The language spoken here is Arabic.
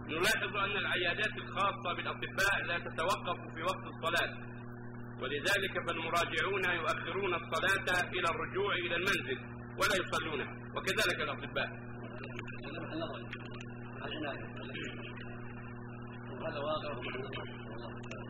نلاحظ أن العيادات الخاصة بالأطباء لا تتوقف في وقت الصلاة، ولذلك فالمراجعون يؤخرون الصلاة إلى الرجوع إلى المنزل ولا يصلونها، وكذلك الأطباء. هذا واقع